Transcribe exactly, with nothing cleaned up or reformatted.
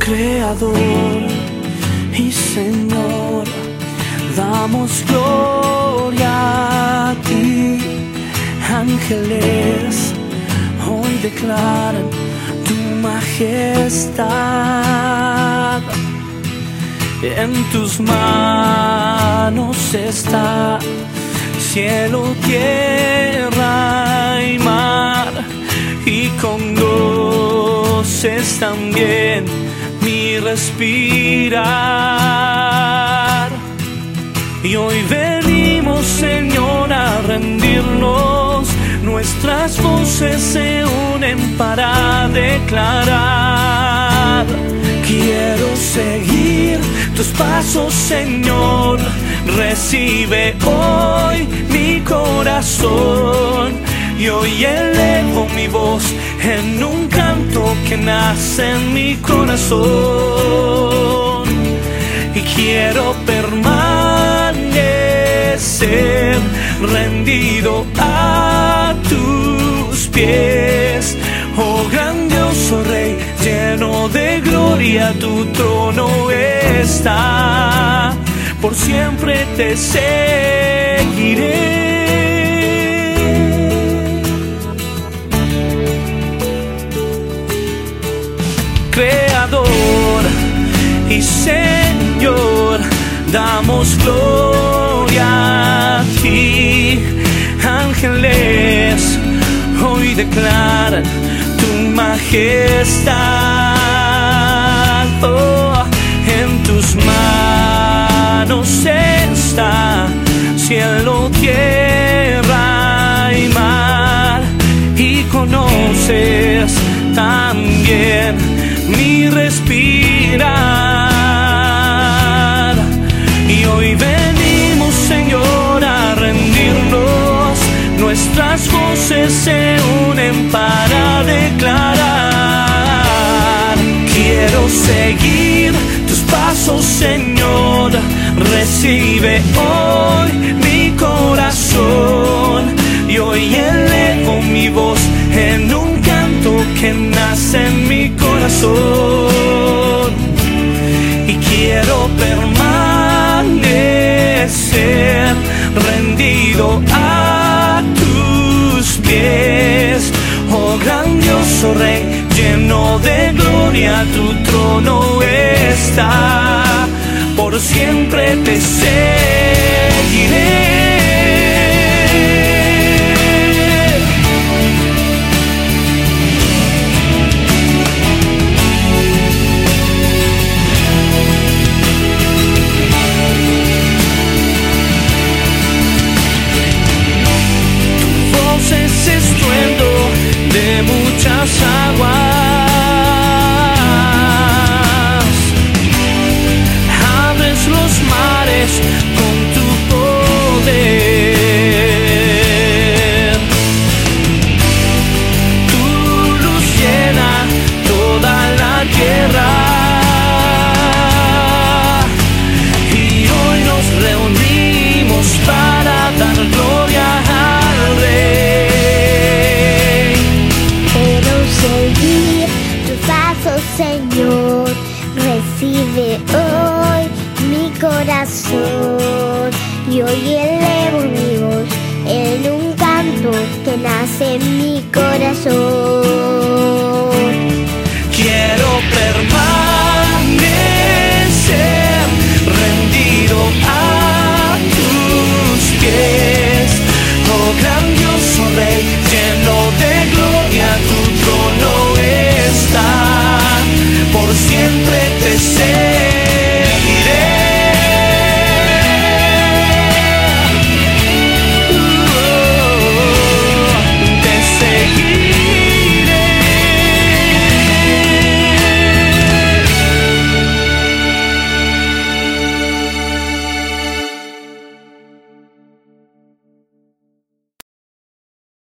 Creador y Señor, damos gloria a ti. Ángeles hoy declaran tu majestad. En tus manos está cielo, tierra y mar, y con goces también mi respirar. Y hoy venimos, Señor, a rendirnos. Nuestras voces se unen para declarar: quiero seguir tus pasos, Señor. Recibe hoy mi corazón. Y hoy elevo mi voz en un canto que nace en mi corazón. Y quiero permanecer rendido a tus pies. Oh grandioso Rey, lleno de gloria, tu trono está. Por siempre te seguiré. Creador y Señor, damos gloria a ti. Ángeles hoy declaran tu majestad. Oh, en tus manos está cielo, tierra y mar, y conoces también mi respirar. Y hoy venimos, Señor, a rendirnos. Nuestras voces se unen para declarar: quiero seguir tus pasos, Señor. Recibe hoy mi corazón. Y hoy elevo mi voz en un canto que nace en mi corazón. Y quiero permanecer rendido a tus pies. Oh grandioso Rey, lleno de gloria, tu trono está. Por siempre te seguiré. De muchas aguas, abres los mares con tu poder. Tu luz llena toda la tierra. Y hoy nos reunimos para dar gloria al Rey. Señor, recibe hoy mi corazón. Y hoy elevo mi voz en un canto que nace en mi corazón. Quiero permanecer